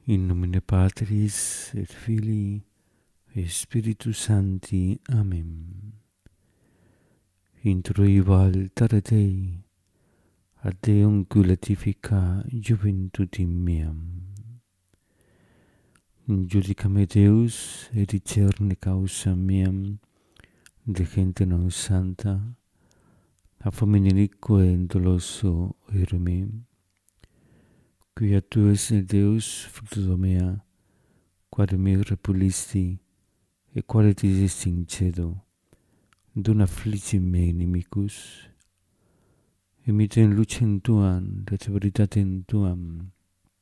In nomine Patris et Filii et Spiritus Sancti. Amen. Introiva altare Dei, ad Deum culatifica juventutem meam. Judicame Deus et discerne causa meam de gente non santa, a fominilique et doloso erme. Quia tu es Deus fructus mea, quare me repulisti, et quare disis in cedo, dona afflici me inimicus, imiten lucem tuam, et veritatem tuam,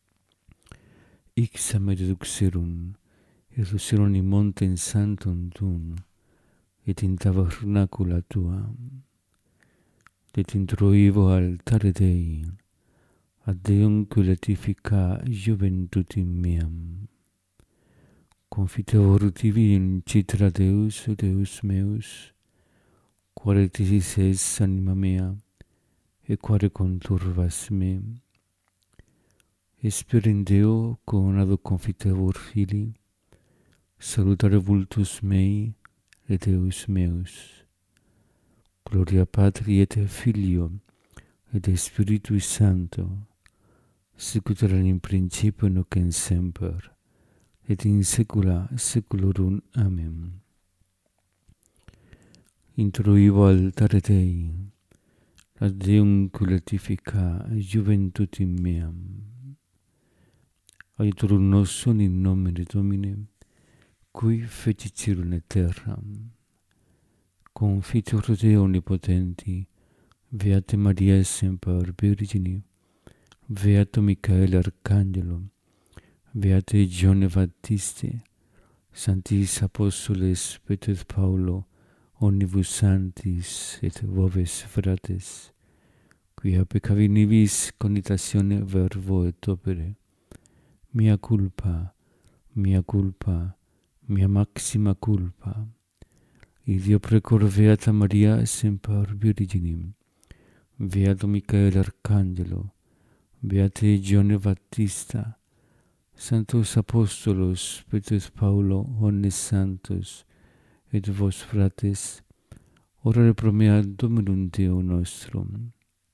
ixam me deduxerum, et lucerum in montem santum tuum, et in tabernacula tuam, et introivo altare Dei, ad Deum culatifica juventutem meam. Confiteor tibi in citra Deus, Deus meus, quare tisis es anima mea, et quare conturbas me. Esper in Deo, coronado confiteor Filii, salutare vultus mei, et Deus meus. Gloria Patri et Filio, et Spiritui Sancto, sicut erat in principio nunc et semper, et in saecula saeculorum. Amen. Introivo altare Dei, ad Deum culatifica juventutem meam. Aiutorium nostrum in nomine Domini, cui fecit caelum et terram. Confiteor Dei omnipotenti, Beate Maria semper Virgini, Beato Michael Arcangelo, Beate Gione Baptiste, Sanctis Apostoles Petrus Paulo, omnibus sanctis et voves fratres, quia peccavi nibis cogitatione verbo et opere, mea culpa, mea maxima culpa. Ideo precor Beata Maria semper Virginim, Beato Michael Arcangelo, Beate Gione Baptista, Sanctos Apostolos Petrus Paulo, omnes santos, et vos fratres, orare pro mea Dominum Deo nostrum.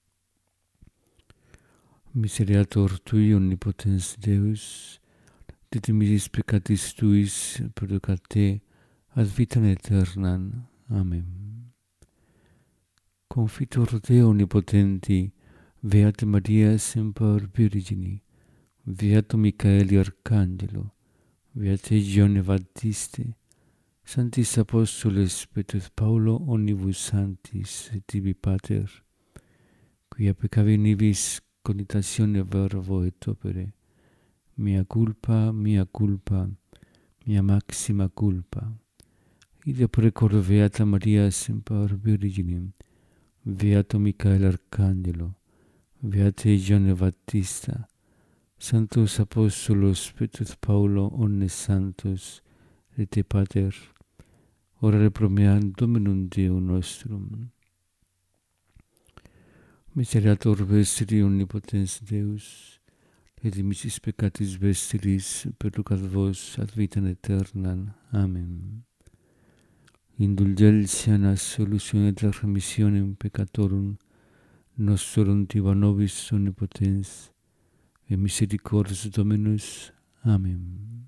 Miseriator Tui, omnipotens Deus, de dimittis peccatis Tuis perducat te ad vitam aeternam. Amen. Confitor Deo omnipotenti, Beate Maria semper Virgini, Beato Michaeli Arcangelo, Beate Gione Baptiste, Sanctis Apostoles Petrus Paulo, omnibus sanctis et tibi Pater, quia peccavi nibis cogitatione verbo et opere, mea culpa, mea maxima culpa. Ideo precor Beata Maria semper Virginim, Beato Michael Arcangelo, Beate Gione Baptista, Sanctos Apostolos Petrus Paulo, omnes santos, et te Pater, orare pro mea Dominum Deo nostrum. Miseriator vestri omnipotens Deus, et dimittis peccatis vestris perducat vos ad vitam aeternam. Amen. Indulgentia solutione et remissionem peccatorum nostrum tiba nobis omnipotens, et misericordias Dominus. Amen.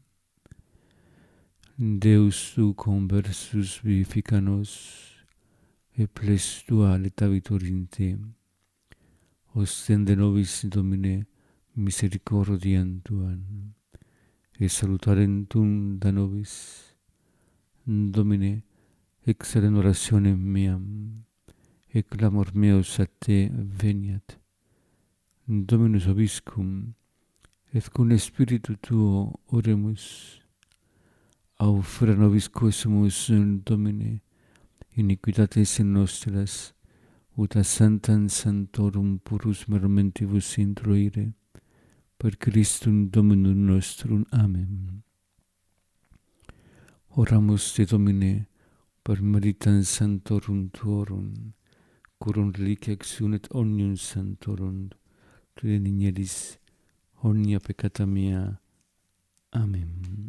Deus tu conversus vivifica nos, et ples tua letavitur in te. Ostende nobis, Domine, misericordiam tuam, et salutarem tuum da nobis. Domine, excelem orationem meam, et clamor meus a te veniat. Dominus obiscum, et cum Spiritu tuo oremus. Aufera nobis quesumus, Domine, iniquitates nostras, ut a Sanctam Sanctorum purus mermentibus introire, per Christum Dominum nostrum. Amen. Oramus te, Domine, per meritam Sanctorum tuorum, curum reliquia exunet omnium Sanctorum, tu de nigeris omnia peccata mea, Amen.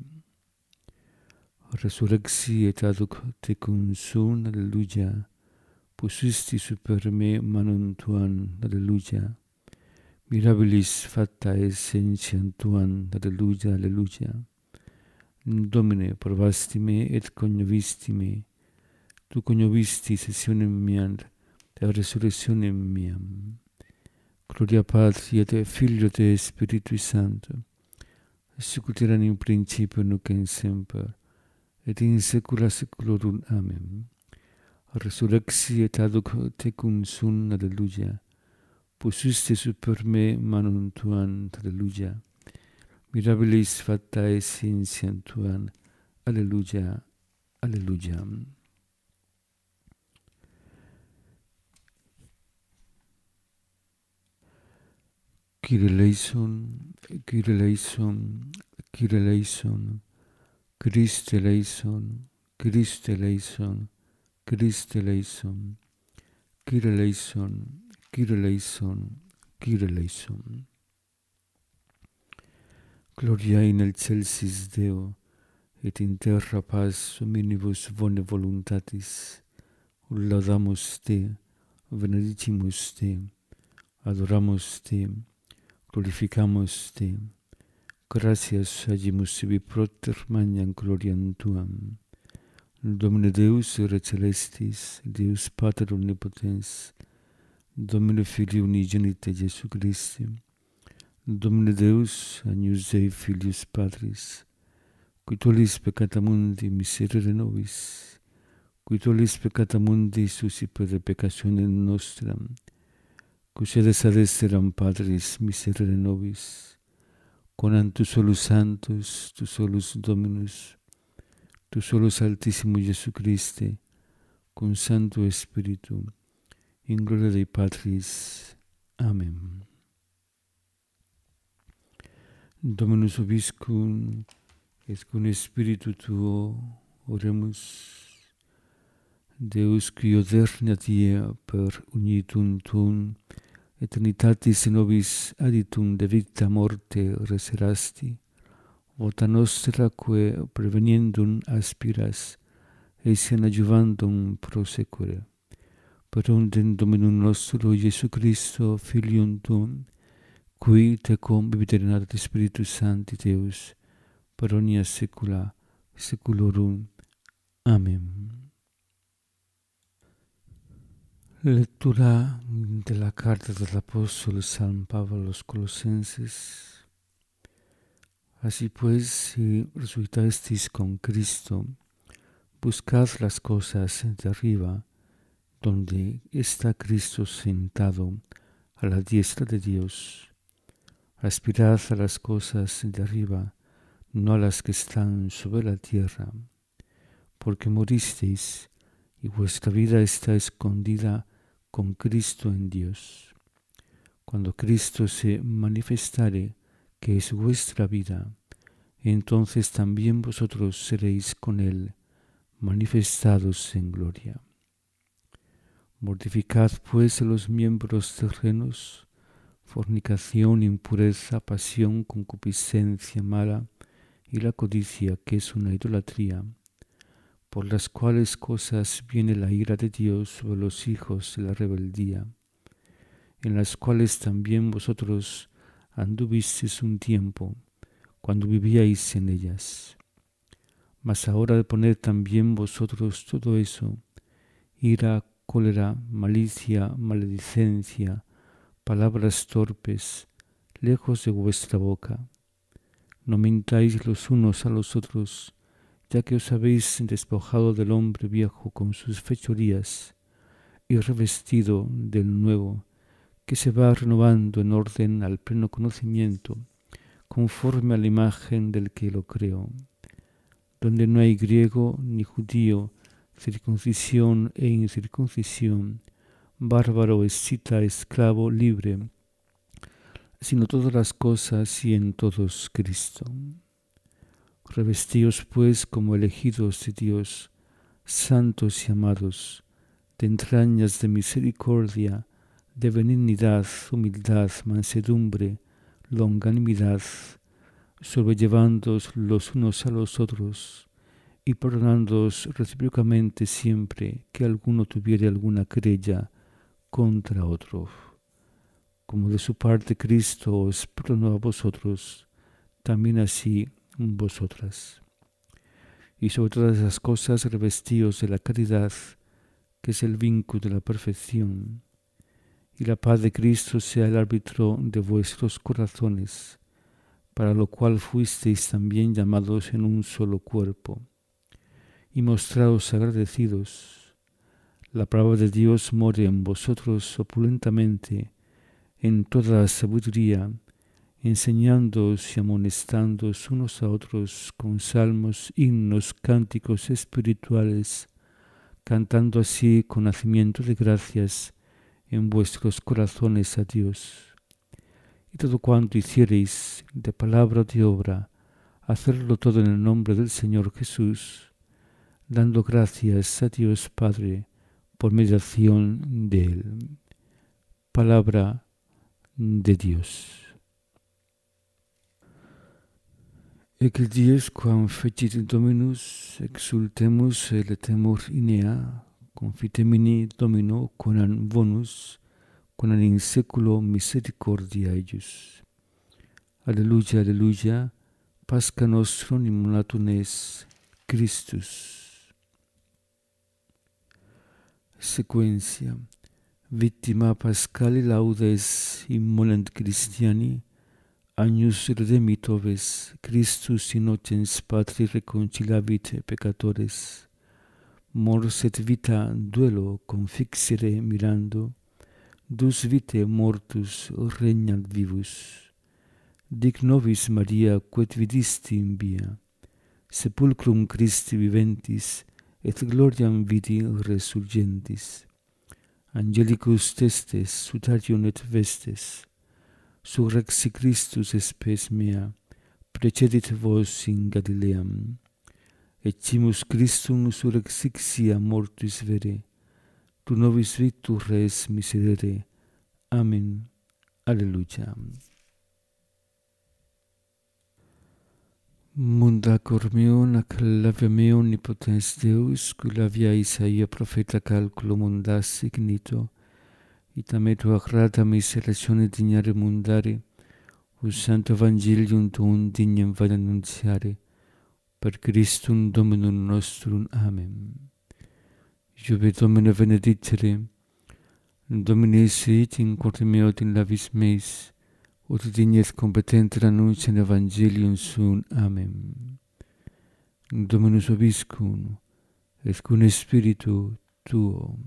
Resurrexi et aduc tecum sum, alleluia. Posuisti super me manum tuam, alleluia. Mirabilis facta essentiam tuam, alleluia, alleluia. Domine, provasti me et cognovisti me. Tu cognovisti sessionem meam et resurrectionem meam. Gloria Patri et Filio et Spiritui Sancto, sicut erat in principio nunc et semper, et in saecula saeculorum. Amen. Resurrexi et aduc tecum sum, alleluia. Posuiste super me manum tuam, alleluia. Mirabilis facta essentiam tuam, alleluia, alleluia. Kyrie eleison, Kyrie eleison, Kyrie eleison, Christe eleison, Christe eleison, Christe eleison, Kyrie eleison, Kyrie eleison, Kyrie eleison. Gloria in excelsis Deo, et in terra paz hominibus bone voluntatis. Laudamus te, benedicimus te, adoramus te, glorificamus te. Gratias agimus sibi propter magnam gloriam tuam. Domine Deus ere celestis, Deus Pater omnipotens, Domine Filii unigenite Iesu Christi, Domine Deus, agnus Dei Filius Patris, qui tollis peccata mundi miserere nobis, qui tollis peccata mundi suscipere peccationem nostram, qui sedes ad esteram Patris miserere nobis, conam tu solus Sanctus, tu solus Dominus, tu solus Altissimus Iesu Christe, cum Sancto Spiritu, in gloria Dei Patris. Amen. Dominus vobiscum, et cum Spiritu tuo, oremus. Deus, qui odernat die per unitum tuum, eternitatis in nobis aditum de vita morte reserasti, vota nostra quae preveniendum aspiras, essiam adjuvandum prosecure. Per undem Dominum nostro Iesu Christo, Filium tuum, qui tecum viviterat Spiritus Sancti Deus, per omnia saecula saeculorum. Amen. Lectura de la carta del apóstol San Pablo a los Colosenses. Así pues, si resucitasteis con Cristo, buscad las cosas de arriba, donde está Cristo sentado a la diestra de Dios. Aspirad a las cosas de arriba, no a las que están sobre la tierra, porque moristeis y vuestra vida está escondida con Cristo en Dios. Cuando Cristo se manifestare, que es vuestra vida, entonces también vosotros seréis con Él manifestados en gloria. Mortificad pues los miembros terrenos, fornicación, impureza, pasión, concupiscencia mala y la codicia, que es una idolatría, por las cuales cosas viene la ira de Dios sobre los hijos de la rebeldía, en las cuales también vosotros anduvisteis un tiempo, cuando vivíais en ellas. Mas ahora poned también vosotros todo eso: ira, cólera, malicia, maledicencia, palabras torpes, lejos de vuestra boca. No mintáis los unos a los otros, ya que os habéis despojado del hombre viejo con sus fechorías, y revestido del nuevo, que se va renovando en orden al pleno conocimiento, conforme a la imagen del que lo creó, donde no hay griego ni judío, circuncisión e incircuncisión, bárbaro, escita, esclavo, libre, sino todas las cosas y en todos Cristo. Revestíos pues como elegidos de Dios, santos y amados, de entrañas de misericordia, de benignidad, humildad, mansedumbre, longanimidad, sobrellevándoos los unos a los otros y perdonándoos recíprocamente siempre que alguno tuviere alguna querella contra otro. Como de su parte Cristo os perdonó a vosotros, también así vosotras. Y sobre todas esas cosas revestíos de la caridad, que es el vínculo de la perfección, y la paz de Cristo sea el árbitro de vuestros corazones, para lo cual fuisteis también llamados en un solo cuerpo. Y mostraos agradecidos. La palabra de Dios more en vosotros opulentamente, en toda sabiduría, enseñándoos y amonestándoos unos a otros con salmos, himnos, cánticos espirituales, cantando así con nacimiento de gracias en vuestros corazones a Dios. Y todo cuanto hiciereis de palabra o de obra, hacerlo todo en el nombre del Señor Jesús, dando gracias a Dios Padre por mediación de Él. Palabra de Dios. Ecce dies quam fecit Dominus, exultemus letemur inea, confitemini Domino quam bonus, quam in seculo misericordia eius. Alleluia, alleluia, Pascha nostrum immolatum es Christus. Sequentia. Victima Pascali laudes immolent Christiani, agnus redemitoves, Christus innocens Patri reconciliavit peccatores, mors et vita duelo confixere mirando, dus vitae mortus regnant vivus. Dic nobis Maria, quod vidisti in via, sepulcrum Christi viventis, et gloriam vidi resurgentis. Angelicus testes, sutarium et vestes, surrexi Christus spes mea, precedit vos in Galileam. Eccimus Christum surrexixia mortuis vere, tu nobis victus res miserere. Amen. Alleluia. Munda cor meo, nac labia meo omnipotens Deus, cui labia Isaia profeta calculo mundas signito, ita tua grata miseratione dignare mundare, us santo evangelium tuum dignem vade annunziare, per Christum Dominum nostrum. Amen. Iube Domine benedicere, Domine sit in corde meo in labis meis, ut dignes competenter annunciam evangelium suum. Amen. Dominus vobiscum, et cum spiritu tuo.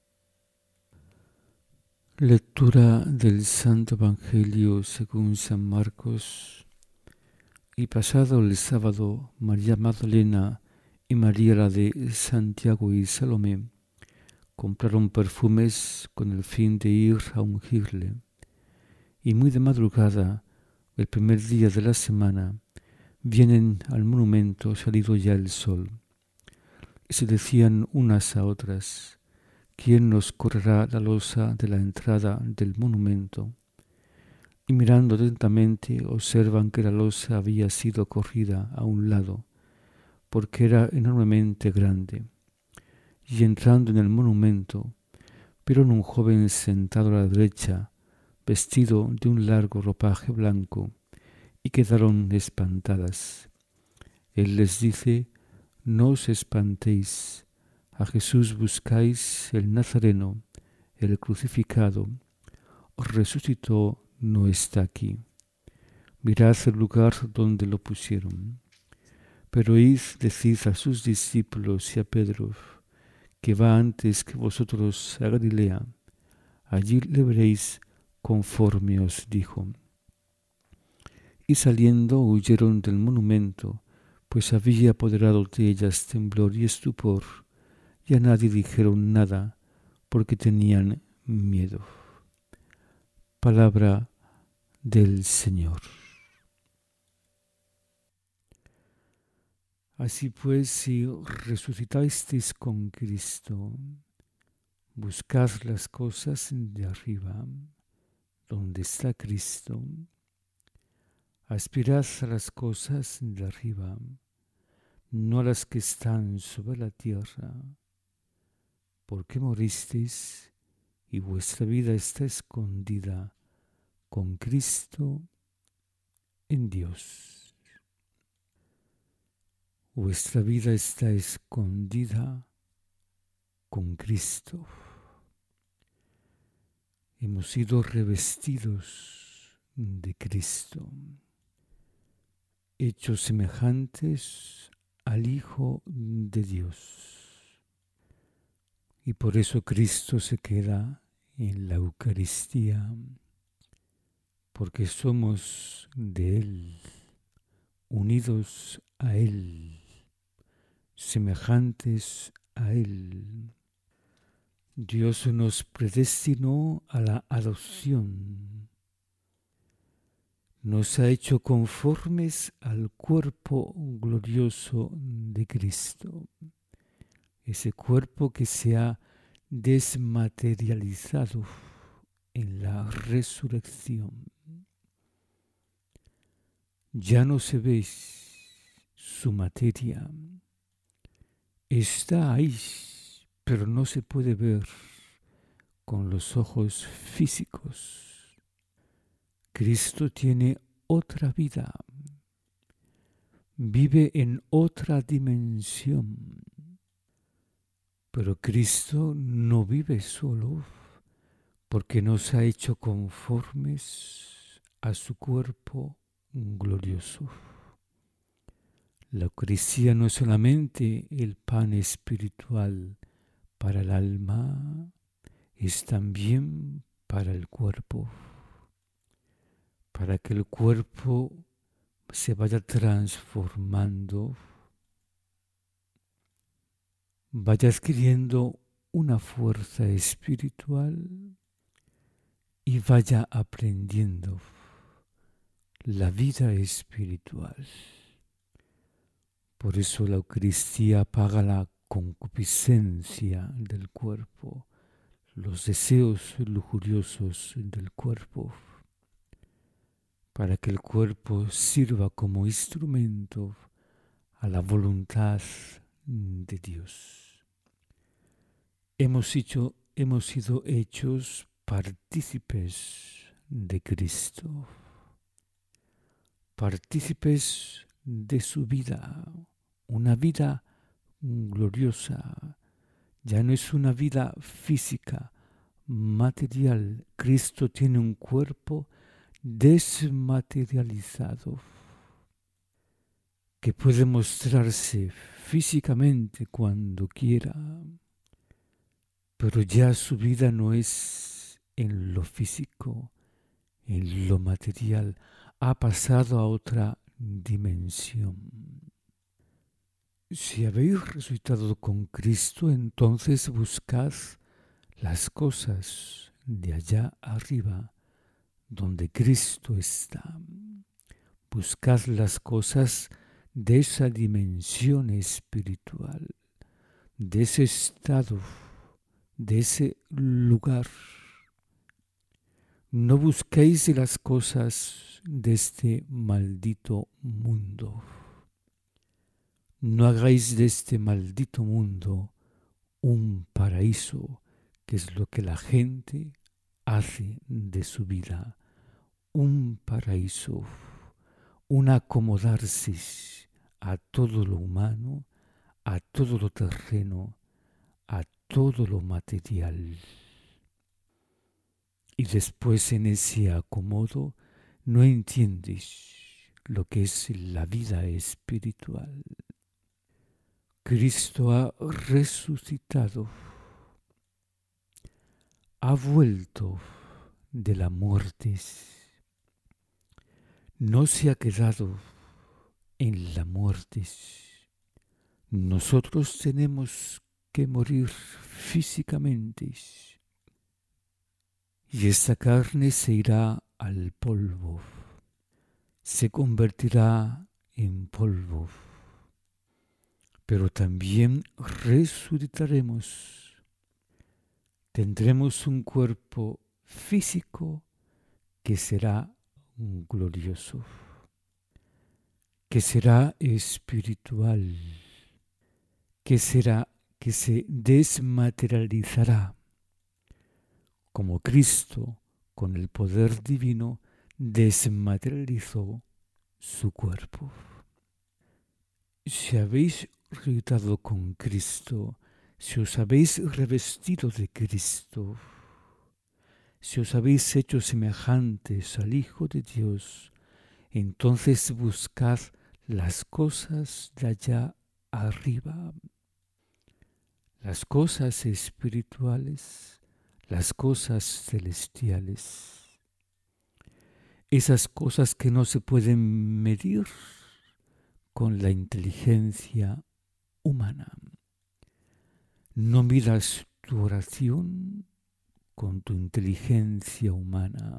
Lectura del Santo Evangelio según San Marcos. Y pasado el sábado, María Magdalena y María la de Santiago y Salomé compraron perfumes con el fin de ir a ungirle. Y muy de madrugada, el primer día de la semana, vienen al monumento salido ya el sol. Y se decían unas a otras: ¿quién nos correrá la losa de la entrada del monumento? Y mirando atentamente observan que la losa había sido corrida a un lado, porque era enormemente grande. Y entrando en el monumento, vieron un joven sentado a la derecha, vestido de un largo ropaje blanco, y quedaron espantadas. Él les dice: no os espantéis, a Jesús buscáis, el Nazareno, el crucificado. Resucitó, no está aquí. Mirad el lugar donde lo pusieron. Pero id, decid a sus discípulos y a Pedro, que va antes que vosotros a Galilea. Allí le veréis conforme os dijo. Y saliendo huyeron del monumento, pues había apoderado de ellas temblor y estupor, y a nadie dijeron nada, porque tenían miedo. Palabra del Señor. Así pues, si resucitasteis con Cristo, buscad las cosas de arriba, donde está Cristo, Aspirad a las cosas de arriba, no a las que están sobre la tierra, porque moristeis y vuestra vida está escondida con Cristo en Dios. Vuestra vida está escondida con Cristo. Hemos sido revestidos de Cristo, hechos semejantes al Hijo de Dios. Y por eso Cristo se queda en la Eucaristía, porque somos de Él, unidos a Él, semejantes a Él. Dios nos predestinó a la adopción. Nos ha hecho conformes al cuerpo glorioso de Cristo. Ese cuerpo que se ha desmaterializado en la resurrección. Ya no se ve su materia. Está ahí, pero no se puede ver con los ojos físicos. Cristo tiene otra vida, vive en otra dimensión, pero Cristo no vive solo porque nos ha hecho conformes a su cuerpo glorioso. La Eucaristía no es solamente el pan espiritual para el alma, es también para el cuerpo, para que el cuerpo se vaya transformando, vaya adquiriendo una fuerza espiritual y vaya aprendiendo la vida espiritual. Por eso la Eucaristía apaga la concupiscencia del cuerpo, los deseos lujuriosos del cuerpo, para que el cuerpo sirva como instrumento a la voluntad de Dios. Hemos sido hechos partícipes de Cristo, partícipes de su vida, una vida gloriosa. Ya no es una vida física, material. Cristo tiene un cuerpo desmaterializado que puede mostrarse físicamente cuando quiera, pero ya su vida no es en lo físico, en lo material, ha pasado a otra dimensión. Si habéis resucitado con Cristo, entonces buscad las cosas de allá arriba, donde Cristo está. Buscad las cosas de esa dimensión espiritual, de ese estado, de ese lugar. No busquéis las cosas de este maldito mundo. No hagáis de este maldito mundo un paraíso, que es lo que la gente hace de su vida. Un paraíso, un acomodarse a todo lo humano, a todo lo terreno, a todo lo material. Y después en ese acomodo no entiendes lo que es la vida espiritual. Cristo ha resucitado, ha vuelto de la muerte, no se ha quedado en la muerte. Nosotros tenemos que morir físicamente y esta carne se irá al polvo, se convertirá en polvo, pero también resucitaremos. Tendremos un cuerpo físico que será glorioso. que será espiritual, que será que se desmaterializará, como Cristo, con el poder divino, desmaterializó su cuerpo. Si habéis resucitado con Cristo, si os habéis revestido de Cristo, si os habéis hecho semejantes al Hijo de Dios, entonces buscad las cosas de allá arriba, las cosas espirituales, las cosas celestiales, esas cosas que no se pueden medir con la inteligencia humana. No midas tu oración con tu inteligencia humana.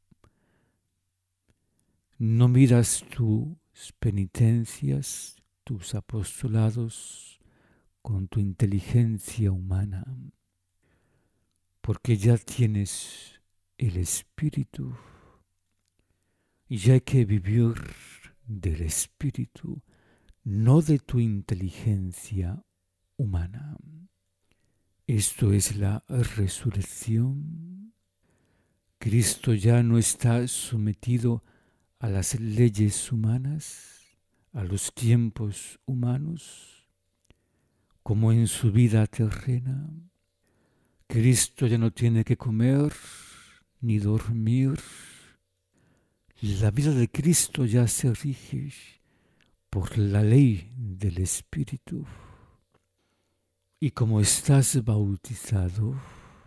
No midas tus penitencias, tus apostolados con tu inteligencia humana, porque ya tienes el Espíritu y ya hay que vivir del Espíritu, no de tu inteligencia humana. Esto es la resurrección. Cristo ya no está sometido a las leyes humanas, a los tiempos humanos, como en su vida terrena. Cristo ya no tiene que comer ni dormir. La vida de Cristo ya se rige por la ley del Espíritu. Y como estás bautizado,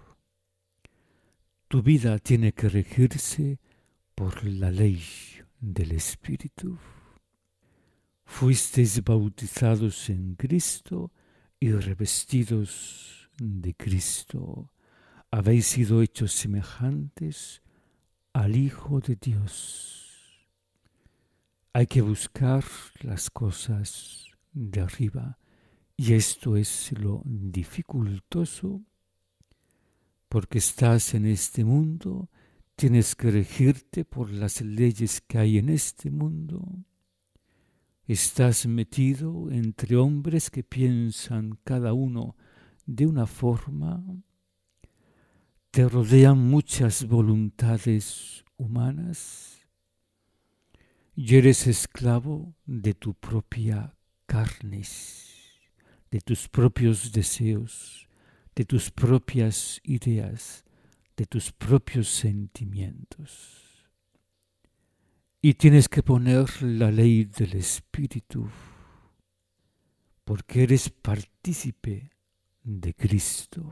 tu vida tiene que regirse por la ley del Espíritu. Fuisteis bautizados en Cristo y revestidos de Cristo. Habéis sido hechos semejantes al Hijo de Dios. Hay que buscar las cosas de arriba, y esto es lo dificultoso, porque estás en este mundo, tienes que regirte por las leyes que hay en este mundo. Estás metido entre hombres que piensan cada uno de una forma. Te rodean muchas voluntades humanas y eres esclavo de tu propia carne, de tus propios deseos, de tus propias ideas, de tus propios sentimientos. Y tienes que poner la ley del Espíritu, porque eres partícipe de Cristo.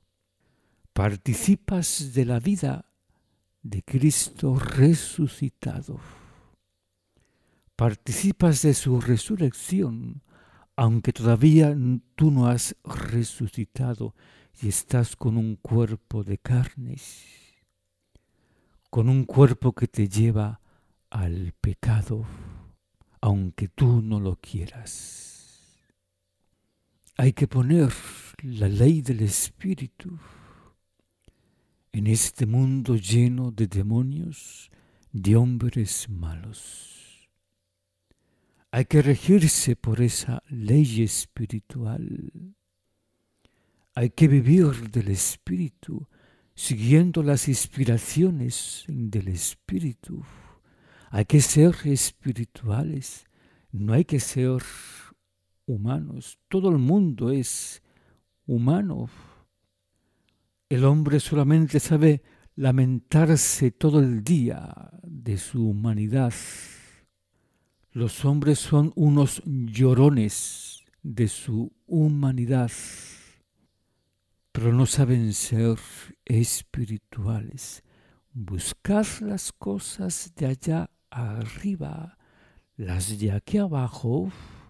Participas de la vida de Cristo resucitado. Participas de su resurrección, aunque todavía tú no has resucitado y estás con un cuerpo de carnes, con un cuerpo que te lleva al pecado, aunque tú no lo quieras. Hay que poner la ley del Espíritu en este mundo lleno de demonios, de hombres malos. Hay que regirse por esa ley espiritual. Hay que vivir del Espíritu, siguiendo las inspiraciones del Espíritu. Hay que ser espirituales, no hay que ser humanos. Todo el mundo es humano. El hombre solamente sabe lamentarse todo el día de su humanidad. Los hombres son unos llorones de su humanidad, pero no saben ser espirituales. Buscad las cosas de allá arriba, las de aquí abajo,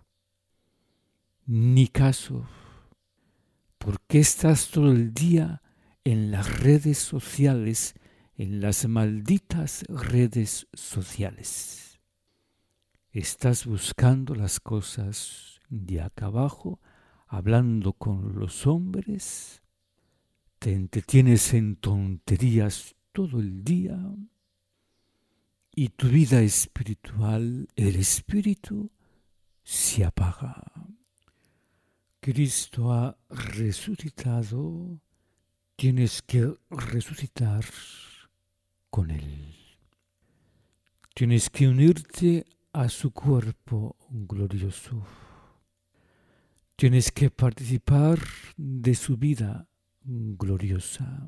ni caso. ¿Por qué estás todo el día en las redes sociales, en las malditas redes sociales? Estás buscando las cosas de acá abajo, hablando con los hombres, te entretienes en tonterías todo el día y tu vida espiritual, el espíritu, se apaga. Cristo ha resucitado, tienes que resucitar con Él. Tienes que unirte a su cuerpo glorioso. Tienes que participar de su vida gloriosa.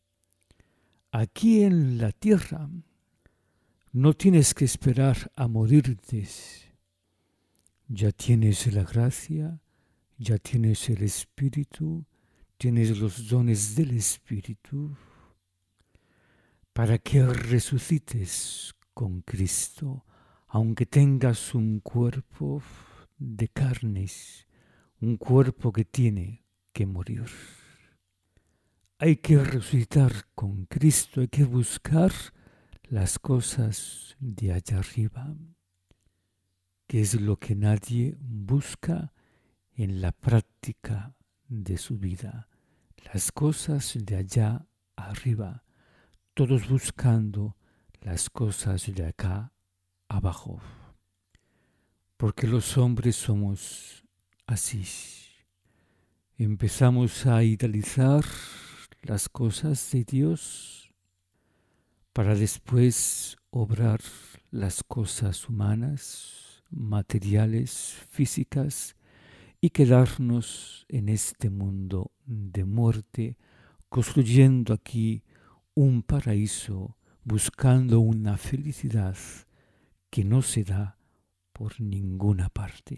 Aquí en la tierra no tienes que esperar a morirte. Ya tienes la gracia, ya tienes el Espíritu, tienes los dones del Espíritu para que resucites con Cristo, aunque tengas un cuerpo de carnes, un cuerpo que tiene que morir. Hay que resucitar con Cristo, hay que buscar las cosas de allá arriba, que es lo que nadie busca en la práctica de su vida. Las cosas de allá arriba, todos buscando las cosas de acá abajo. Porque los hombres somos así. Empezamos a idealizar las cosas de Dios para después obrar las cosas humanas, materiales, físicas, y quedarnos en este mundo de muerte, construyendo aquí un paraíso, buscando una felicidad que no se da por ninguna parte.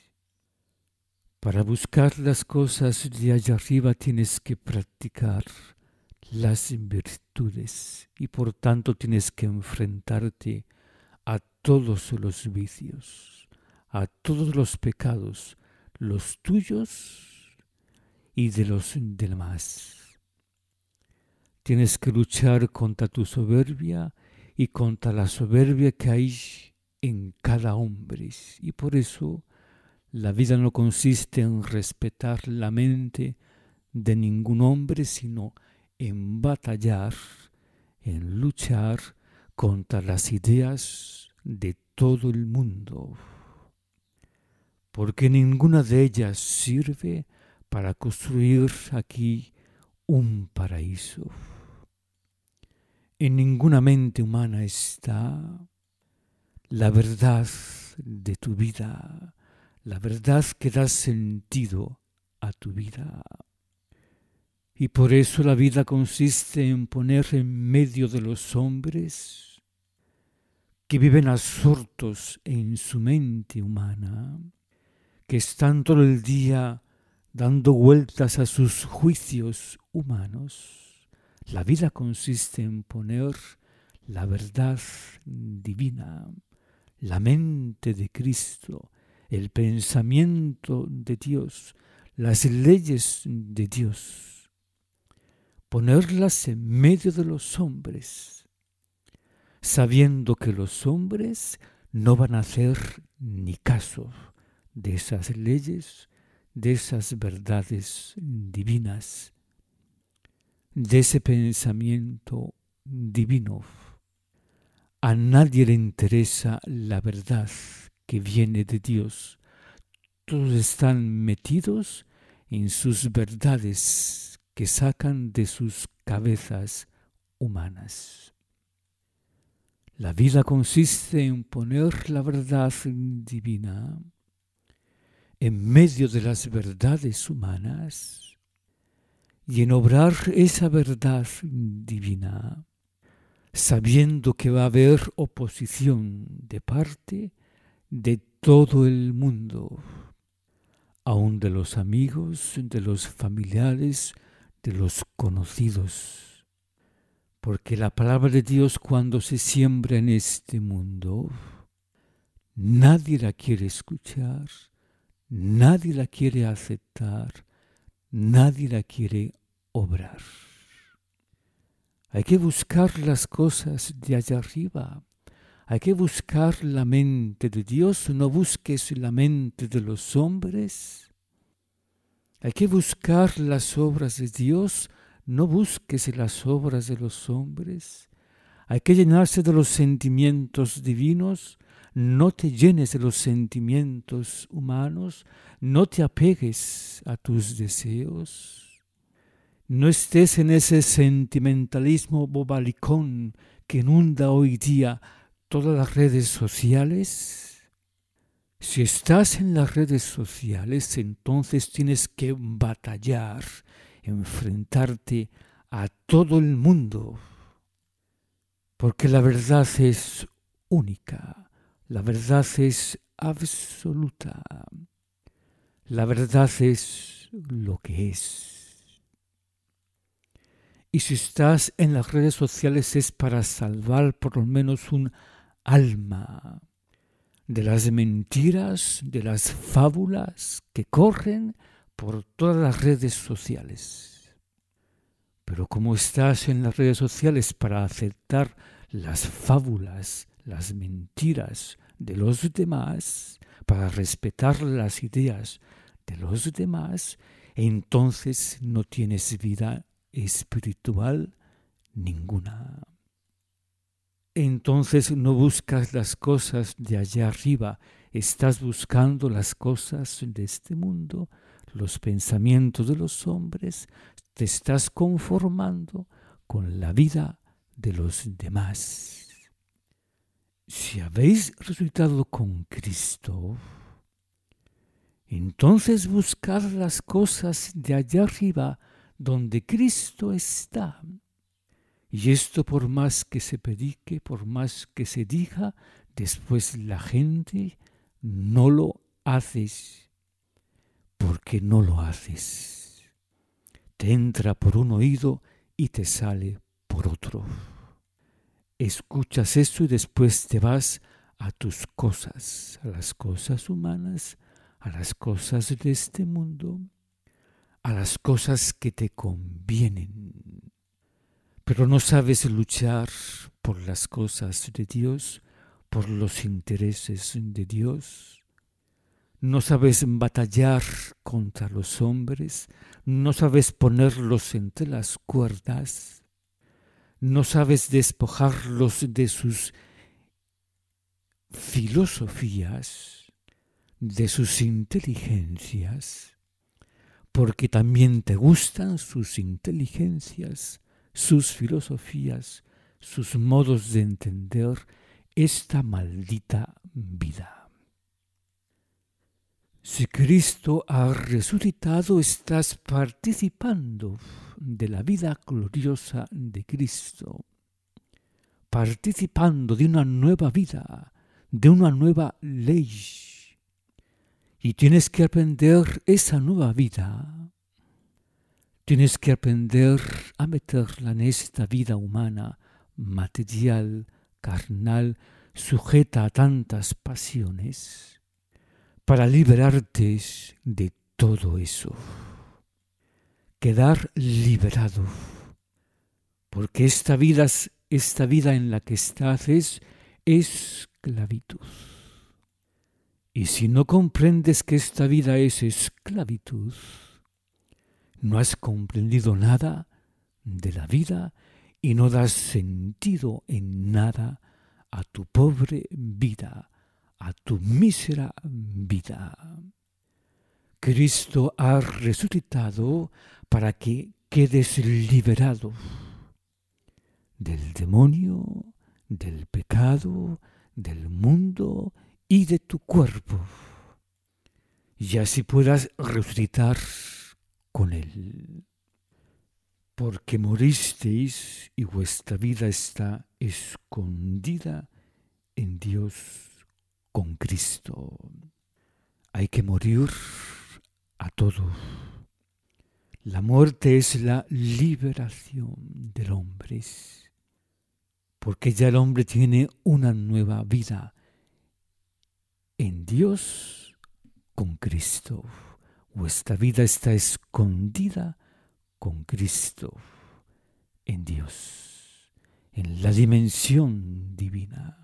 Para buscar las cosas de allá arriba tienes que practicar las virtudes y por tanto tienes que enfrentarte a todos los vicios, a todos los pecados, los tuyos y de los demás. Tienes que luchar contra tu soberbia y contra la soberbia que hay en cada hombre. Y por eso la vida no consiste en respetar la mente de ningún hombre, sino en batallar, en luchar contra las ideas de todo el mundo. Porque ninguna de ellas sirve para construir aquí un paraíso. En ninguna mente humana está la verdad de tu vida, la verdad que da sentido a tu vida. Y por eso la vida consiste en poner en medio de los hombres que viven absortos en su mente humana, que están todo el día dando vueltas a sus juicios humanos. La vida consiste en poner la verdad divina, la mente de Cristo, el pensamiento de Dios, las leyes de Dios, ponerlas en medio de los hombres, sabiendo que los hombres no van a hacer ni caso de esas leyes, de esas verdades divinas, de ese pensamiento divino. A nadie le interesa la verdad que viene de Dios. Todos están metidos en sus verdades que sacan de sus cabezas humanas. La vida consiste en poner la verdad divina en medio de las verdades humanas y en obrar esa verdad divina, sabiendo que va a haber oposición de parte de todo el mundo, aun de los amigos, de los familiares, de los conocidos. Porque la palabra de Dios cuando se siembra en este mundo, nadie la quiere escuchar, nadie la quiere aceptar, nadie la quiere obrar. Hay que buscar las cosas de allá arriba. Hay que buscar la mente de Dios. No busques la mente de los hombres. Hay que buscar las obras de Dios. No busques las obras de los hombres. Hay que llenarse de los sentimientos divinos. No te llenes de los sentimientos humanos. No te apegues a tus deseos. No estés en ese sentimentalismo bobalicón que inunda hoy día todas las redes sociales. Si estás en las redes sociales, entonces tienes que batallar, enfrentarte a todo el mundo. Porque la verdad es única, la verdad es absoluta, la verdad es lo que es. Y si estás en las redes sociales es para salvar por lo menos un alma de las mentiras, de las fábulas que corren por todas las redes sociales. Pero como estás en las redes sociales para aceptar las fábulas, las mentiras de los demás, para respetar las ideas de los demás, entonces no tienes vida espiritual ninguna. Entonces no buscas las cosas de allá arriba, estás buscando las cosas de este mundo, los pensamientos de los hombres, te estás conformando con la vida de los demás. Si habéis resucitado con Cristo, entonces buscad las cosas de allá arriba donde Cristo está. Y esto por más que se predique, por más que se diga, después la gente no lo hace. Porque no lo haces. Te entra por un oído y te sale por otro. Escuchas eso y después te vas a tus cosas, a las cosas humanas, a las cosas de este mundo, a las cosas que te convienen. Pero no sabes luchar por las cosas de Dios, por los intereses de Dios. No sabes batallar contra los hombres, no sabes ponerlos entre las cuerdas, no sabes despojarlos de sus filosofías, de sus inteligencias, porque también te gustan sus inteligencias, sus filosofías, sus modos de entender esta maldita vida. Si Cristo ha resucitado, estás participando de la vida gloriosa de Cristo, participando de una nueva vida, de una nueva ley. Y tienes que aprender esa nueva vida. Tienes que aprender a meterla en esta vida humana, material, carnal, sujeta a tantas pasiones, para liberarte de todo eso. Quedar liberado. Porque esta vida en la que estás es esclavitud. Y si no comprendes que esta vida es esclavitud, no has comprendido nada de la vida y no das sentido en nada a tu pobre vida, a tu mísera vida. Cristo ha resucitado para que quedes liberado del demonio, del pecado, del mundo y de tu cuerpo, y así puedas resucitar con Él. Porque moristeis y vuestra vida está escondida en Dios con Cristo. Hay que morir a todo. La muerte es la liberación del hombre, porque ya el hombre tiene una nueva vida en Dios con Cristo. Vuestra vida está escondida con Cristo en Dios, en la dimensión divina.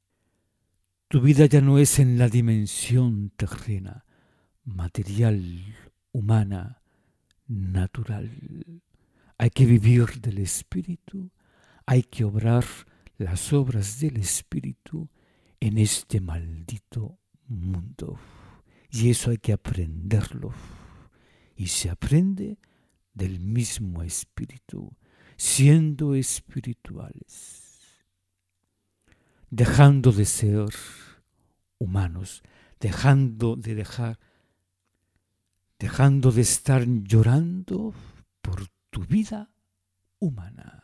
Tu vida ya no es en la dimensión terrena, material, humana, natural. Hay que vivir del Espíritu, hay que obrar las obras del Espíritu en este maldito mundo. Y eso hay que aprenderlo. Y se aprende del mismo Espíritu, siendo espirituales, dejando de ser humanos, dejando de estar llorando por tu vida umana.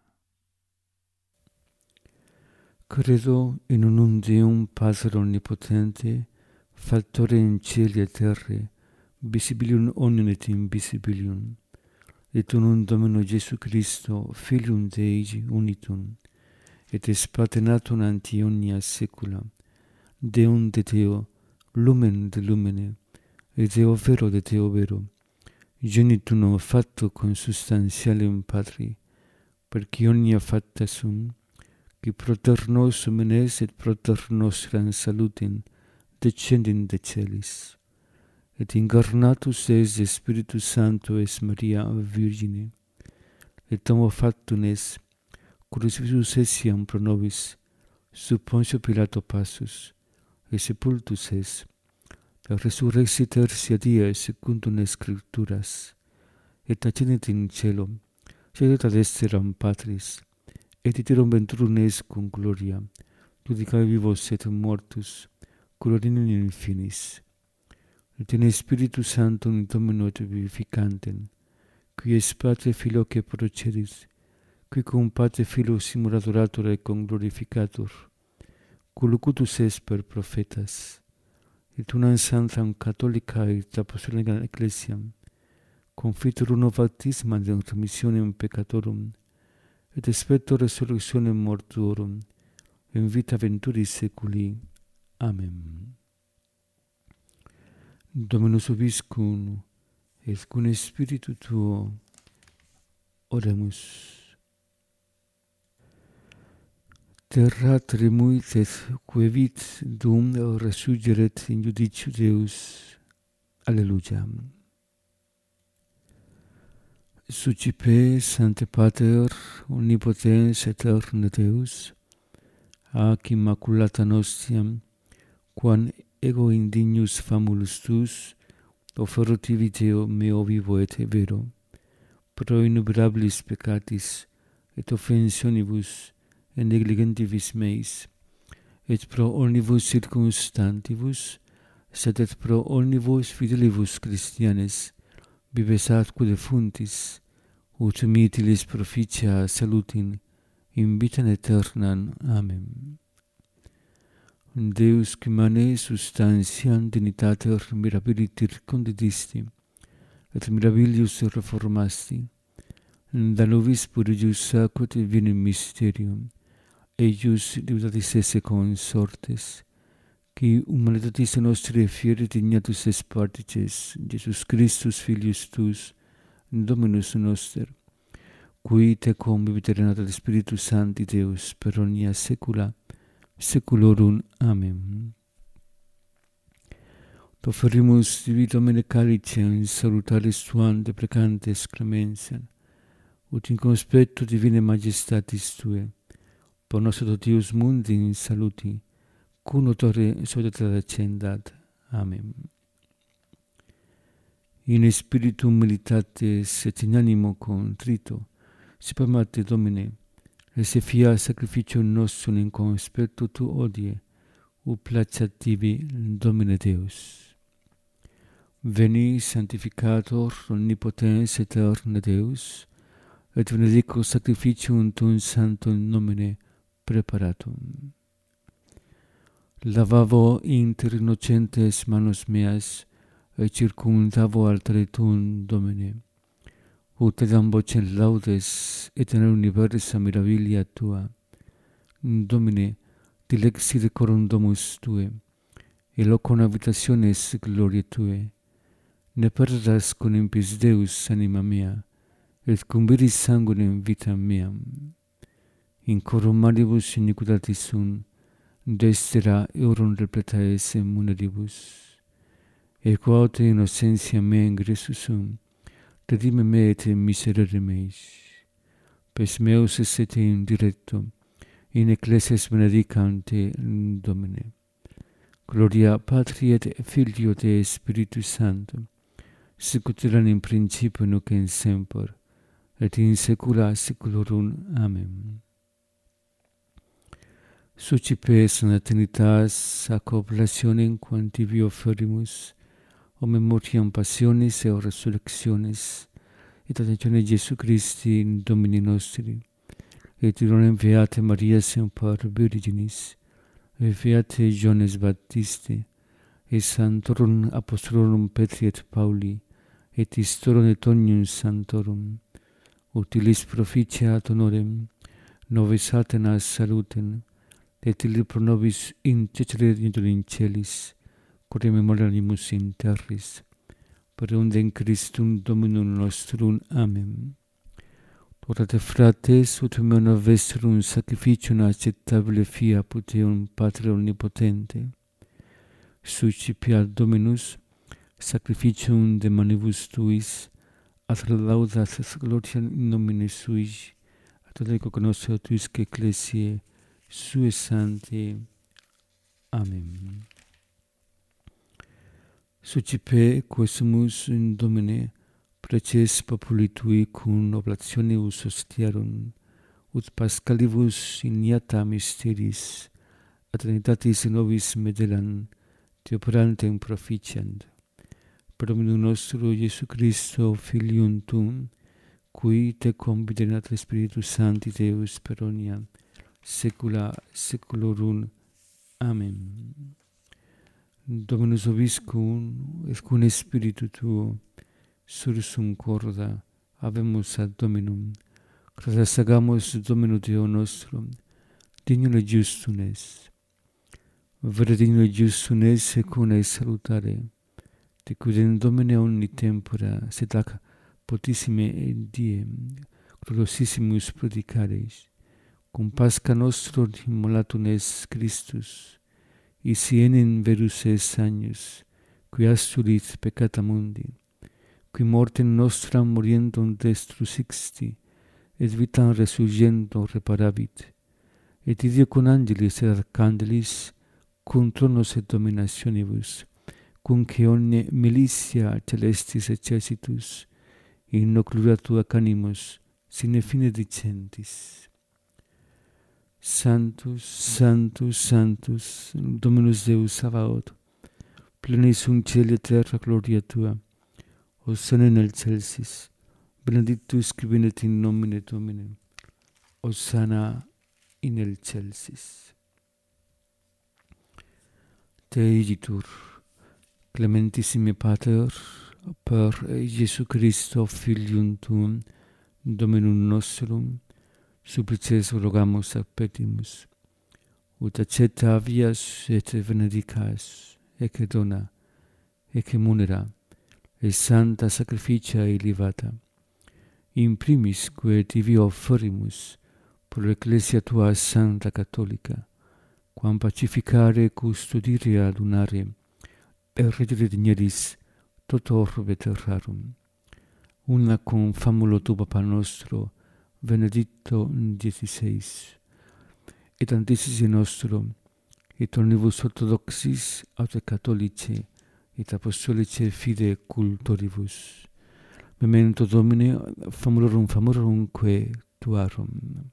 Credo in unum Deum Pater Onnipotente, Factore in cieli et terre, visibilium omnium et invisibilium, et unum Domino Iesu Christo, Filium Dei unitum, et spatenatum ante omnia saecula, Deum de Deo, lumen de lumene, et Deo vero de Deo vero, genitum facto consubstantialem Patri, perque omnia facta sum, qui proter nos menes et proter nostram salutem descendit de celis, et incarnatus es Spiritus Sancto es Maria Virgine, et homo factum es, crucifixus essiam pro nobis, sub Pontio Pilato passus, et sepultus es, et resurrexit tertia die secundum Scripturas, et ascendit in caelo, sedet ad exteram Patris, et iterum venturum est cum gloria, judicae vivos et mortus, gloriam in finis. Et in Spiritus Sanctum in Domino et vivificantem, qui es Patre Filio que procedis, qui cum Patre Filio simul adorator et cum glorificator, cum locutus est per prophetas, et unam sanctam catholica et apostolica ecclesiam, confitur uno baptisma de remissionem peccatorum, et spector resurrectionem mortuorum, in vita venturis seculi. Amen. Dominus vobiscum, et cum spiritu tuo, oremus. Terra tremuit et quevit dum resurgeret in judiciu Deus. Alleluia. Sucipe, Sancte Pater, omnipotens aeterne Deus, ac immaculata nostiam, quam ego indignus famulus tus, offerotivi Deo meo vivo et vero, pro innumerabilis peccatis et offensionibus et negligentibus meis, et pro omnibus circumstantibus, sed et pro omnibus fidelibus Christianes, vives atque defuntis, ut mitilis proficia salutin, in vitam aeternam. Amen. Deus qui mane substantiam dignitater mirabiliter condidisti, et mirabilius reformasti, da nobis purigius sacut vinem mysterium, eius liberatis esse consortes, qui humanitatis nostri fieri dignatus est partices, Jesus Christus Filius Tuus, Dominus noster, qui tecum vivit renata de Spiritus Sancti Deus per omnia saecula saeculorum. Amen. Offerimus Divi Domine calicem salutaris tuam deprecantes clemensiam, ut in conspectu divine majestatis Tue, por nos totius mundi in saluti, cum notore soletat accendat. Amen. In spiritum militatis et in animo contrito, supamate Domine, et se fia sacrificium nostrum in conspectu Tu odie, ut placeat Tibi, Domine Deus. Veni, sanctificator omnipotens aeterne Deus, et benedicor sacrificium Tuum sanctum nomine preparatum. Lavavo inter innocentes manos meas, et circumdavo altare Tuum, Domine, ut edam vocem laudes et in universa mirabilia Tua. Domine, dilexi decorum domus Tue, et locum habitationes gloriae Tue. Ne perdas con impis Deus anima mea, et cum viris sanguinem vitam meam. In corrumaribus iniquitatis sum, destera eurum repleta esse muneribus. E quaute innocentia mea ingressus sum, redime me et miserere meis. Pes meus esse te indirecto, in ecclesias benedicante Domine. Gloria Patri et Filio et Spiritus Sancto, sic ut erat in principio nunc et semper, et in saecula saeculorum. Amen. Sucipe sana Trinitas ac oblationem quam tibi offerimus, o memoriam passionis et resurrectionis, et ascensione Jesu Christi Domini nostri, et ironem Beate Maria semper Virginis, et Beate Johannes Baptiste, et Sanctorum Apostolorum Petri et Pauli, et Istorum et omnium Sanctorum, utilis proficiat honorem, nobis Atenas salutem, et illi pro nobis intercedere in celis, quod memoriamus in terris, per undem Christum Dominum nostrum. Amen. Orate frates, ut meum vestrum sacrificium acceptabile fiaput Eum Patre Omnipotente, suscipiat Dominus sacrificium de manibus tuis, ad laudas et gloria in nomine sui, ad ego conoscere tuisque ecclesiae sue sanctae. Amen. Suscipe quesumus in Domine preces populi tui cum oblationibus ostiarum, ut Pascalibus ignata mysteris, a Trinitatis nobis medelan, te operantem proficiant. Per Dominum nostro Iesu Christo, Filium tuum, qui te confidenat Spiritus Sancti Deus per omnia saecula saeculorum. Amen. Dominus vobiscum, et cum spiritu tuo, sursum corda, habemus ad Dominum, gratias agamus Domino Deo nostro, dignum et justum es. Vere dignum et justum es secundum et salutare, te quidem Domine omni tempora, sed ac potissime die, gloriosissimus predicareis, cum Pascha nostro immolatum es Christus, isi enim verus es agnus, qui asturit peccata mundi, qui mortem nostram moriendum destrusisti, et vitam resurgentum reparavit, et ideo con angelis et arcangelis, cum thronos et dominationibus, cum che omne militia celestis exercitus, in occluria tua canimus, sine fine dicentis. Sanctus, Sanctus, Sanctus, Dominus Deus Sabaoth, plenis sunt caeli et terra gloria tua, Hosanna in excelsis, benedictus qui venit in nomine Domini, Hosanna in excelsis. Te igitur, clementissime Pater, per Iesu Christo, Filium tuum, Dominum nostrum, supplices rogamus ac petimus, ut accetta avias et benedicas, ecce dona, ecce munera, et santa sacrificia elevata, in primis quae tibi offerimus pro ecclesia tua santa catholica, quam pacificare, custodire, adunare, et regere digneris toto orbe terrarum, una cum famulo tu Papa nostro, Benedicto XVI, et antisis nostro, et omnibus orthodoxis, aut catholici, et apostolici fide cultoribus. Memento Domine, famulorum quae tuarum.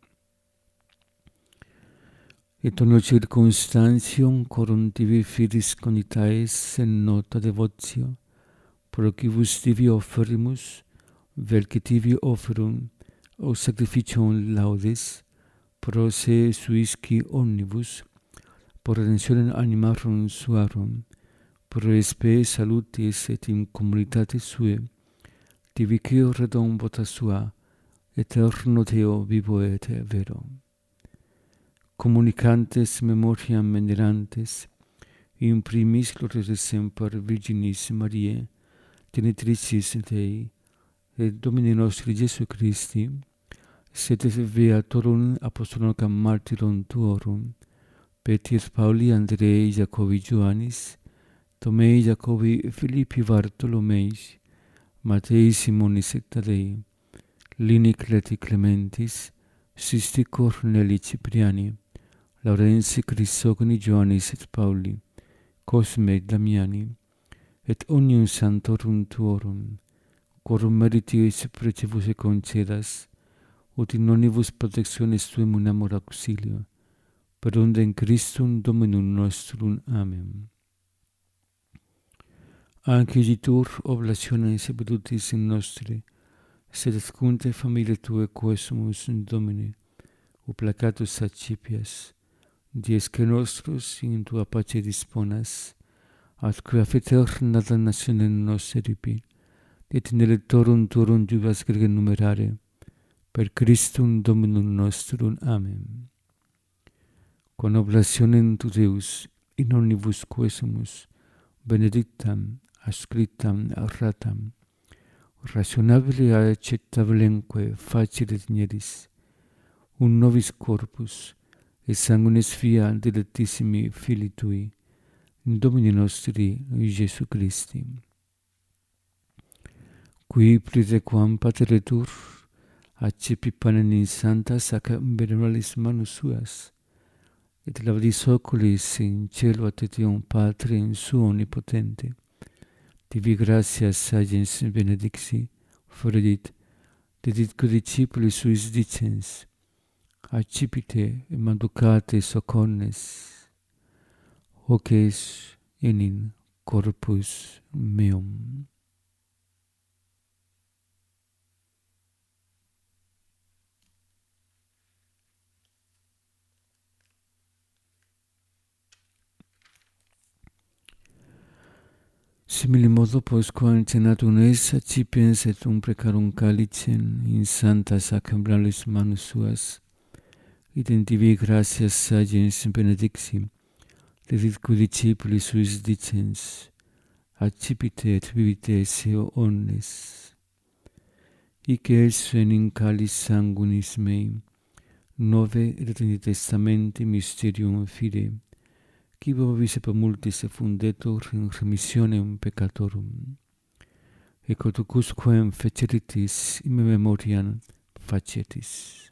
Et omnio circumstantium corum tibi fidis conitaes in nota devotio, procibus tibi offerimus, vel que tibi offerum, o sacrificium laudis, pro se suisci omnibus, por redentionem animarum suarum, pro spe salutis et in communitate sue, tibicio redom vota sua, eterno Deo vivo et vero. Communicantes memoriam venerantes, in primis glorias semper Virginis Mariae, Genitricis Dei, et Domini nostri Jesu Christi, sed beatorum apostolorum martyrum tuorum, Petri et Pauli, Andrei, Jacobi, Ioannis, Tomei, Jacobi, Philippi, Bartolomeis, Matei, Simonis et Tadei, Lini, Cleti, Clementis, Sisti, Corneli, Cipriani, Laurensi Chrysogoni Ioannis et Pauli, Cosme et Damiani, et omnium sanctorum tuorum, quorum meritiis precibus et concedas, ut in nonibus protectionis tuum in amor auxilio, per undem Christum Dominum nostrum. Amen. Anciditur oblationes ebidutis in nostri, sed escunte familie Tue quesumus in Domine, o placatus accipias, dies que nostros in Tua pace disponas, atque affeterna damnationem nos eripi, et in electorum Tuorum jubas grege numerare, per Christum Dominum nostrum. Amen. Con oblationem Tu Deus, in omnibus quesumus, benedictam, ascriptam, erratam, rationabile acceptablenque facile digneris, un nobis corpus, et sanguinis via dilectissimi Filii Tui, in Domini nostri, Iesu Christi, qui praetequam Pateretur, accepi panem in santa sacra benevolis manus suas, et lavadis oculis in cielo attetium Patri in suo omnipotente, tibi gratias agens benedixi, fredit, dedit discipuli suis dicens, accipite et manducate socornes, hoc es in corpus meum. Simili modo postquam cenatum es accipiens et precarum calicem in santa sacramentalis manus suas, et in tibi gratias agens benedixi, dedit discipuli suis dicens, accipite et vivite seo omnes. Hic es in calis sanguinis mei, nove et in testamenti mysterium fide, qui vobis et multis effundetur in remissionem peccatorum, et cotucusquem feceritis in memoriam facietis.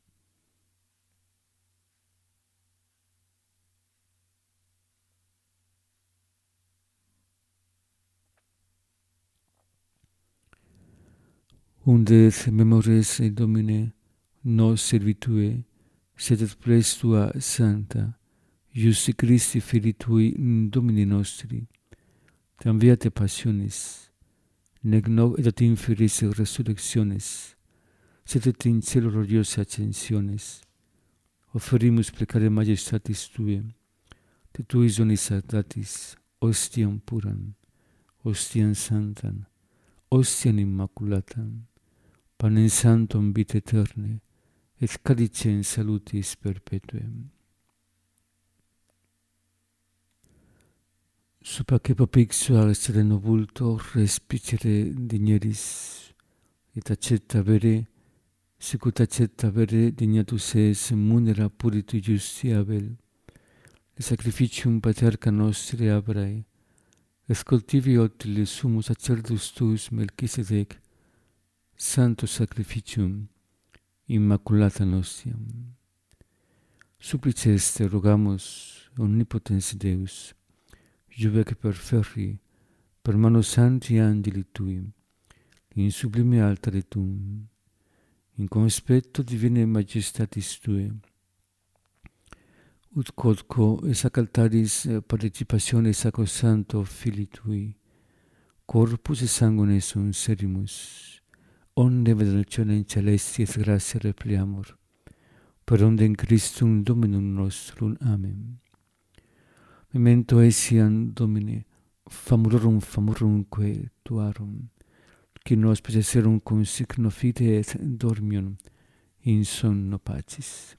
Unde et memores Domine, nos servitue, sed et pres Tua Santa, Iusti Christi Filii Tui in Domini nostri, tam viate passionis, nec noc et ad inferis resurrectionis, sed et in cielo gloriosa ascensionis, offerimus plecare majestatis Tue, te Tuis onis datis, ostiam puram, ostiam santam, ostiam immaculatam, panem sanctum vitae aeterne, et calicem salutis perpetuem. Supaque propixua sereno vulto respicere digneris, et acceptabere, sicut acceptabere dignatus es munera puritu justi Abel, et sacrificium patriarcha nostri Abrae, et cultivi otili sumus sacerdotus tuus Melchisedec, santo sacrificium, immaculata nostiam. Supplices te rogamus, omnipotens Deus, juvec perferri per mano sancti angeli Tui, in sublime altare Tuum, in conspecto divinae majestatis Tue, ut quodco esac altaris participationes sacrosancto Filii Tui, corpus et sanguine sunt serimus, onde venerationem celesti et gratia repliamur, per undem Christum Dominum nostrum. Amen. Memento etiam Domine, famorumque Tuarum, qui nos possesserum cum signo fide et dormium in somno pacis.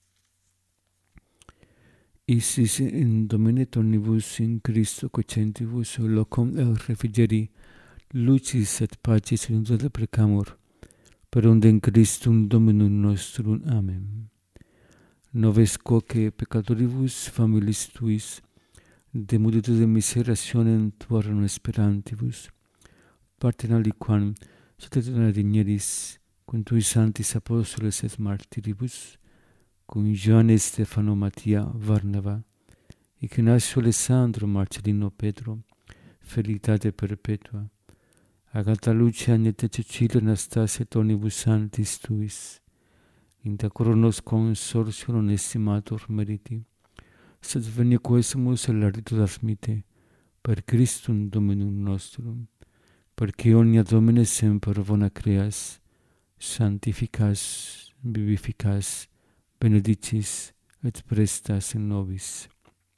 Isis in Domine omnibus in Christo cocentibus locum refrigeri, lucis et pacis in te precamur, per undem Christum Dominum nostrum. Amen. Noves quoque peccatoribus familis Tuis, de multitude miserationem Tuarum esperantibus, partem aliquam sed digneris, cum Tui sanctis apostoles et martiribus, con Giovanni, Stefano, Mattia, Varnava, Ignacio, Alessandro, Marcellino, Pedro, Felitate perpetua, Agata, Lucia, Agneta, Cecilia, Anastasia, Tonibus Sanctis Tuis, Inta coronos consortio non estimator meriti, sed venia quesumus elarditur admite, per Christum Dominum nostrum, perché omnia Domine semper bona creas, sanctificas, vivificas, benedicis, et prestas in nobis.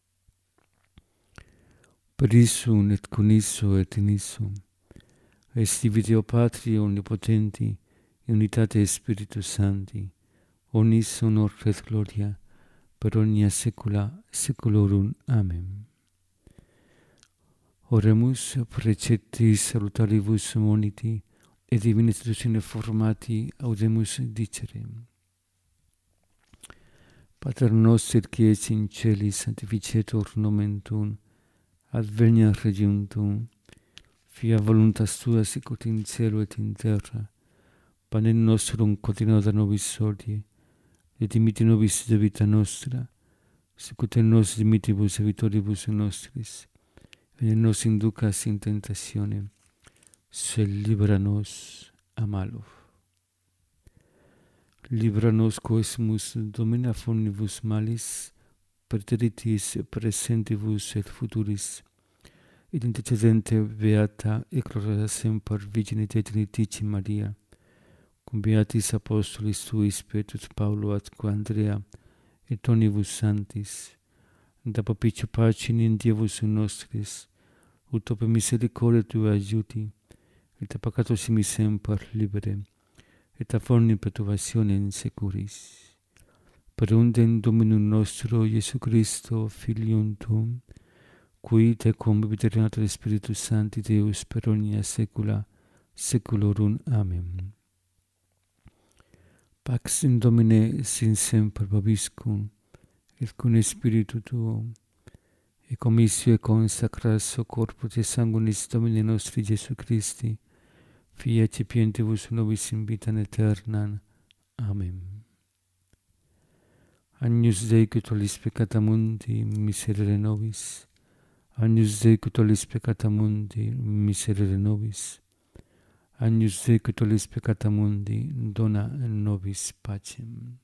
Per issum et con isso et in issum, esti Deo Patri omnipotenti, in unitate Spiritus Sancti, omnis honor et gloria, per omnia saecula saeculorum. Amen. Oremus preceptis salutaribus moniti, et divina institutione formati audemus dicere. Pater noster qui es in celis, sanctificetur nomen tuum, adveniat regnum tuum, fiat voluntas tua sicut in cielo et in terra. Panem nostrum quotidianum da nobis hodie, et dimitte nobis debita nostra, sicut et nos dimittibus debitoribus nostris, et ne nos inducas in tentationem, sed libera nos a malo. Libera nos quesumus Domine ab omnibus malis, praeteritis praesentibus et futuris, et intercedente beata et gloriosa semper Virgine Trinitate Maria, cum beatis apostolis tuis Petrus, Paulo, atque Andrea, et omnibus sanctis, da propicio pacem in Dievus nostris, ut per misericordia tua aiuti, et a peccatos simis semper libere, et a omni perturbationem securis. Per undem Dominum nostro Iesu Christo, Filium tuum, qui tecum vivit Spiritus Sancti Deus per omnia saecula saeculorum. Amen. Pax in Domine sin semper vobiscum, et cum Spiritu tuo, et commissio et consacratio corpus et sanguinis Domini nostri Iesu Christi, fiat cipientibus nobis in vitam aeternam. Amen. Agnus Dei qui tollis peccata mundi, miserere nobis. Agnus Dei qui tollis peccata mundi, miserere nobis. Agnus Dei qui tollis peccata mundi, dona nobis pacem.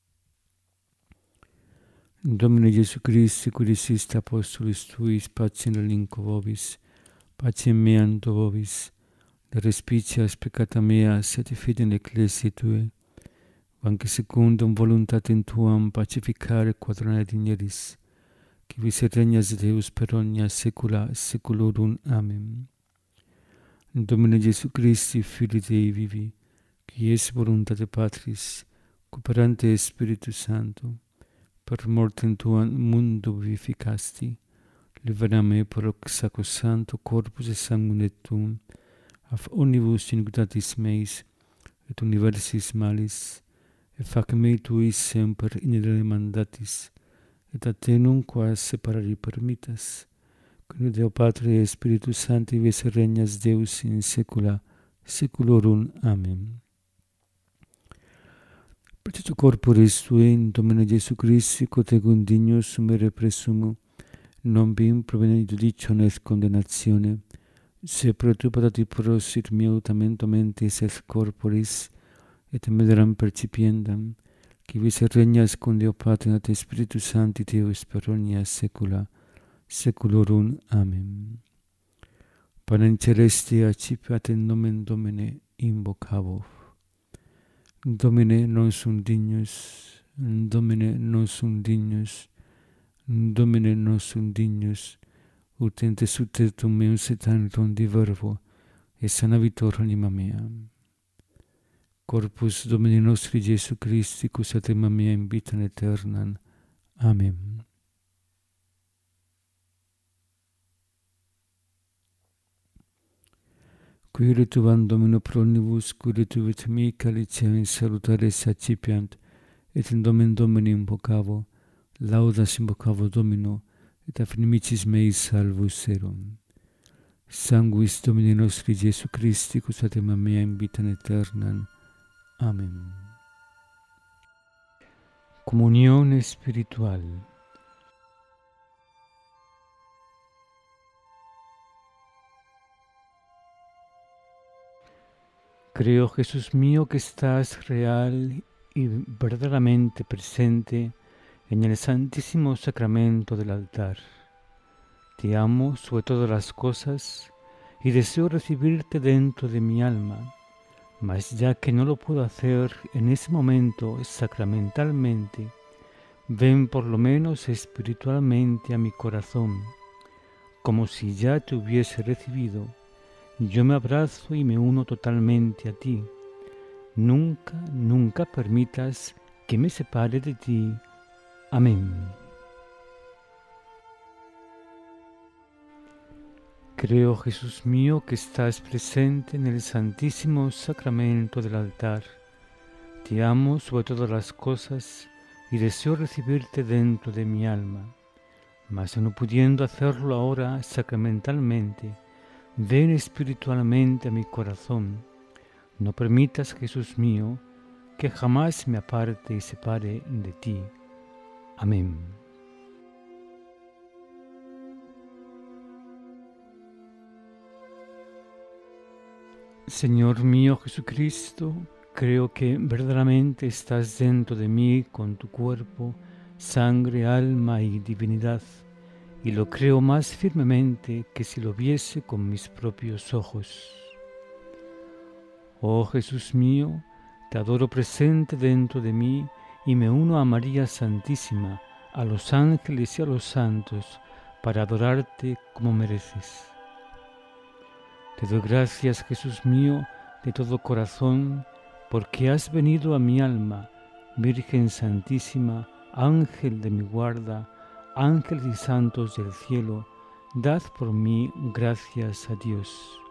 Domine Iesu Christi, qui diciste apostolis tuis, pacem relinquo vobis, pacem meam do vobis, de respicias peccata mea, et fidem ecclesiae tuae, anque secundum voluntatem tuam pacificare quadrante digneris, qui vis regnas Deus per omnia saecula saeculorum. Amen. Domine Iesu Christi, Filii Dei vivi, qui es voluntate Patris, cooperante Spiritus Sancto, per mortem tuam mundo vivificasti, libera me per hoc sacrosancto corpus et sanguine tuum, af omnibus iniquitatis meis, et universis malis, et fac me tuis semper in mandatis, et a te nunquam separari permittas, cum Deo Patri et Spiritus Sancti vis regnas Deus in saecula saeculorum. Amen. Perciò corporis tui in Domine Iesu Christi, cotegum dignus sumere presumo, non bim provenere judicio nes condemnatione, se pro tu patati prosit meo tamento mentis et corporis, et mederam percipiendam, qui vis regnas cum Deo Patri et Spiritus Sancti Deus per omnia saecula saeculorum. Amen. Panem celesti accipiat in nomen Domine invocavo. Domine non sum dignus, Domine non sum dignus, Domine non sum dignus, ut ente sutetum meum setantum di verbo, et sanavitor anima mea. Corpus Domini nostri Iesu Christi, cus ad anima mea in vitam aeternam. Amen. Qui retuvam Domino pro omnibus, qui retuvit mi calicia in salutare accipiant, et in nomen Domini invocavo, laudas invocavo Domino, et af inimicis meis salvus erum. Sanguis Domini nostri Iesu Christi, cus ad anima mea in vitam aeternam. Amen. Comunión espiritual. Creo, Jesús mío, que estás real y verdaderamente presente en el Santísimo Sacramento del altar. Te amo sobre todas las cosas y deseo recibirte dentro de mi alma, mas ya que no lo puedo hacer en ese momento sacramentalmente, ven por lo menos espiritualmente a mi corazón, como si ya te hubiese recibido. Yo me abrazo y me uno totalmente a ti. Nunca, nunca permitas que me separe de ti. Amén. Creo, Jesús mío, que estás presente en el Santísimo Sacramento del altar. Te amo sobre todas las cosas y deseo recibirte dentro de mi alma. Mas no pudiendo hacerlo ahora sacramentalmente, ven espiritualmente a mi corazón. No permitas, Jesús mío, que jamás me aparte y separe de ti. Amén. Señor mío Jesucristo, creo que verdaderamente estás dentro de mí con tu cuerpo, sangre, alma y divinidad, y lo creo más firmemente que si lo viese con mis propios ojos. Oh Jesús mío, te adoro presente dentro de mí y me uno a María Santísima, a los ángeles y a los santos, para adorarte como mereces. Te doy gracias, Jesús mío, de todo corazón, porque has venido a mi alma, Virgen Santísima, Ángel de mi guarda, ángeles y santos del cielo, dad por mí gracias a Dios.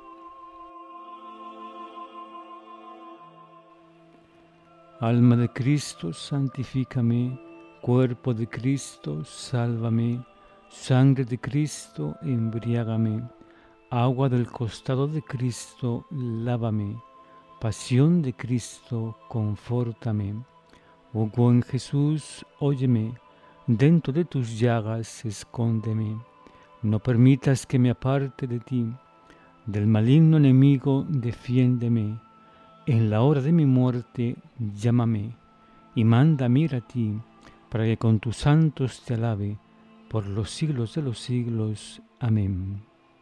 Alma de Cristo, santifícame, cuerpo de Cristo, sálvame, sangre de Cristo, embriágame. Agua del costado de Cristo, lávame. Pasión de Cristo, confórtame. Oh buen Jesús, óyeme. Dentro de tus llagas, escóndeme. No permitas que me aparte de ti. Del maligno enemigo, defiéndeme. En la hora de mi muerte, llámame. Y mándame ir a ti, para que con tus santos te alabe, por los siglos de los siglos. Amén.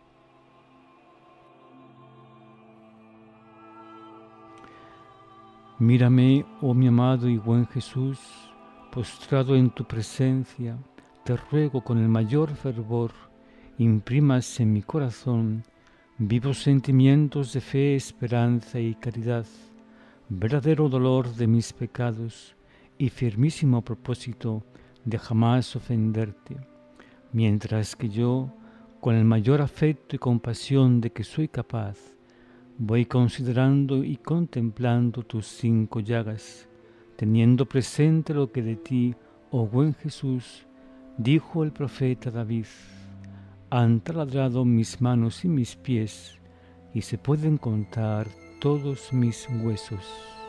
Mírame, oh mi amado y buen Jesús, postrado en tu presencia, te ruego con el mayor fervor, imprimas en mi corazón vivos sentimientos de fe, esperanza y caridad, verdadero dolor de mis pecados y firmísimo propósito de jamás ofenderte, mientras que yo, con el mayor afecto y compasión de que soy capaz, voy considerando y contemplando tus 5 llagas, teniendo presente lo que de ti, oh buen Jesús, dijo el profeta David: han taladrado mis manos y mis pies, y se pueden contar todos mis huesos.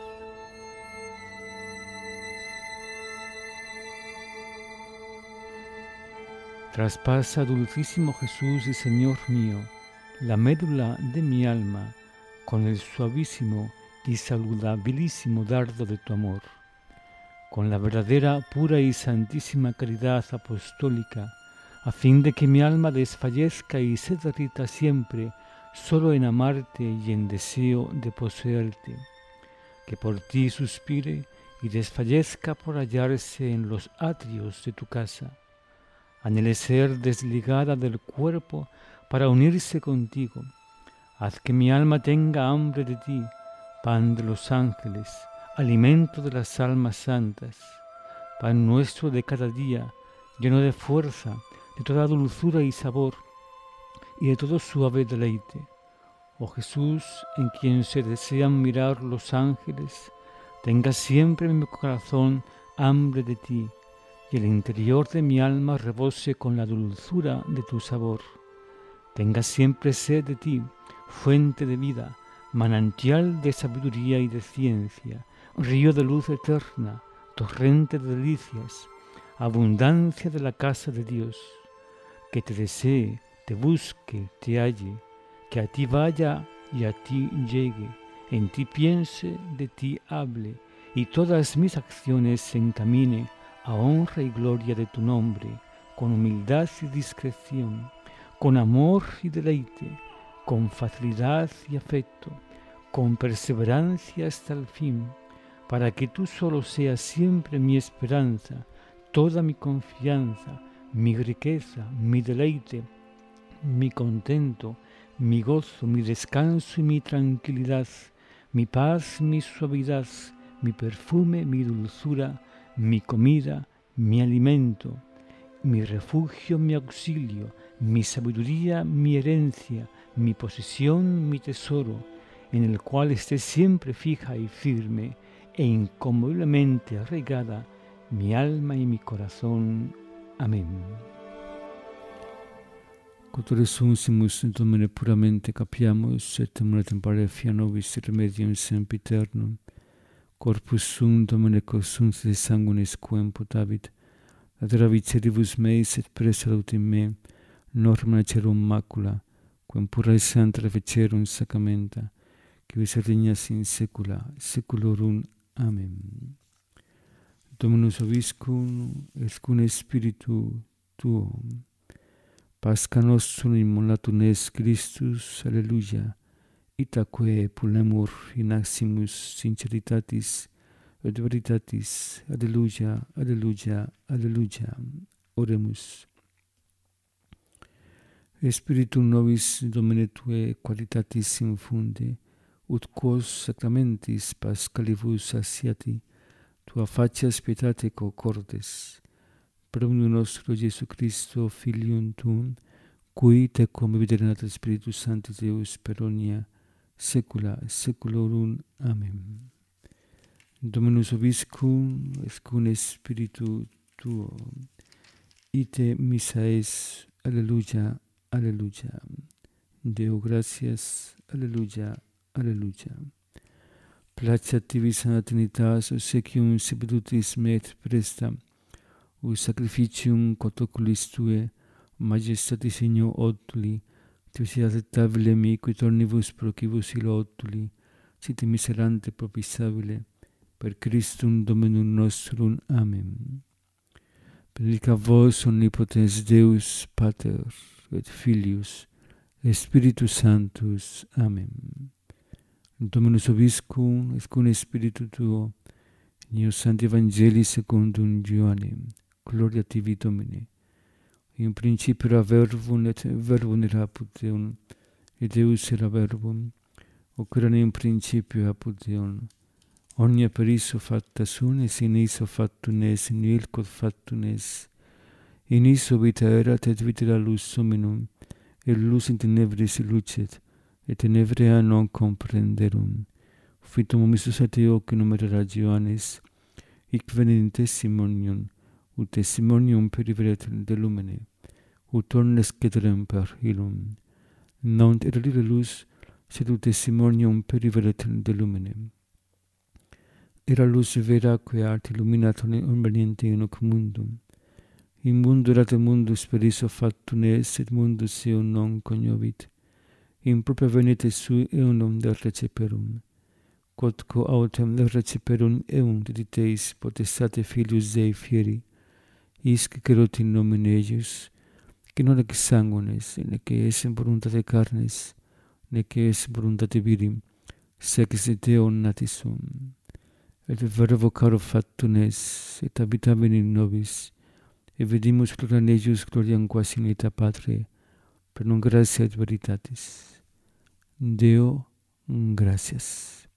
Traspasa, dulcísimo Jesús y Señor mío, la médula de mi alma, con el suavísimo y saludabilísimo dardo de tu amor, con la verdadera, pura y santísima caridad apostólica, a fin de que mi alma desfallezca y se derrita siempre solo en amarte y en deseo de poseerte, que por ti suspire y desfallezca por hallarse en los atrios de tu casa, anhele ser desligada del cuerpo para unirse contigo. Haz que mi alma tenga hambre de ti, pan de los ángeles, alimento de las almas santas, pan nuestro de cada día, lleno de fuerza, de toda dulzura y sabor, y de todo suave deleite. Oh Jesús, en quien se desean mirar los ángeles, tenga siempre en mi corazón hambre de ti, y el interior de mi alma rebose con la dulzura de tu sabor. Tenga siempre sed de ti, fuente de vida, manantial de sabiduría y de ciencia, río de luz eterna, torrente de delicias, abundancia de la casa de Dios, que te desee, te busque, te halle, que a ti vaya y a ti llegue, en ti piense, de ti hable, y todas mis acciones se encamine a honra y gloria de tu nombre, con humildad y discreción, con amor y deleite, con facilidad y afecto, con perseverancia hasta el fin, para que tú solo seas siempre mi esperanza, toda mi confianza, mi riqueza, mi deleite, mi contento, mi gozo, mi descanso y mi tranquilidad, mi paz, mi suavidad, mi perfume, mi dulzura, mi comida, mi alimento, mi refugio, mi auxilio, mi sabiduría, mi herencia, mi posesión, mi tesoro, en el cual esté siempre fija y firme e inconmoviblemente arraigada mi alma y mi corazón. Amén. Quod resuncimus Domine puramente capiamus, et temere temparefia nobis remedium sempiternum, corpus sum Domine consumptis de sanguinis quem potavit, adera viceribus meis et pre salutim me, norma cerum macula, quem pura et santa refecerum sacramenta, qui vis regnas in saecula saeculorum. Amen. Dominus vobiscum, et cum spiritu tuum. Pascha nostrum immolatum est Christus, alleluia, itaque pulemur in aximus sinceritatis et veritatis, alleluia, alleluia, alleluia. Oremus. Spiritum nobis Domine Tue qualitatis infunde, ut quos sacramentis Paschalibus asciati, Tua facias pietate concordes, per omnium nostro Jesu Christo, Filium Tuum, cui tecum videt Spiritus Sanctus Deus per omnia saecula saeculorum. Amen. Dominus vobiscum, et cum spiritu tuo, ite missa es, alleluia, alleluia. Deo gratias, alleluia, alleluia. Placeat tibi Sancta Trinitas, obsequium sepetutis me et presta, ut sacrificium quod oculis Tue, majestatis signo otuli, Tuis acceptabile mi, qui tornibus procibus illo otuli, sit miserante propisabile, per Christum Dominum nostrum. Amen. Benedicat vos omnipotens Deus, Pater, et Filius, et Spiritus Sanctus. Amen. Dominus vobiscum, et cum spiritu tuo, in Sancti Evangelii secundum Ioannem. Gloria tibi, Domine. In principio era verbum, et verbum era apud Deum, et Deus era verbum, hoc erat in principio apud Deum. Omnia per issue facta sunt, et in issue factum est, in nihil quod factum est. In issue vita erat, et vita era lux hominum, et lux in tenebris lucet, et tenebrea non comprenderum. Fitum omissus et eo qui numerara Ioannes, hic venit in testimonium, ut testimonium periveret de lumine, ut omnes cedrem per illum. Non erudire lux, sed ut testimonium periveret de lumine. Era lux vera quae art illuminat omniente in hoc mundum. In mundo erat mundus per issue factum est, et mundus eum non cognovit. In propria venite sui eum de receperum. Quodquo autem de receperum eum dediteis potestate Filius Dei fieri, isque cerot in nomine eius, que non ex sanguinis, nec es in voluntate carnes, nec es in voluntate virim, sed ex Deo natis sum. Et verbo caro factum est, et habitaben in nobis, et vidimus gloriam eius, gloriam quas in aeta Patre, per non gratia et veritatis. Deo, gratias.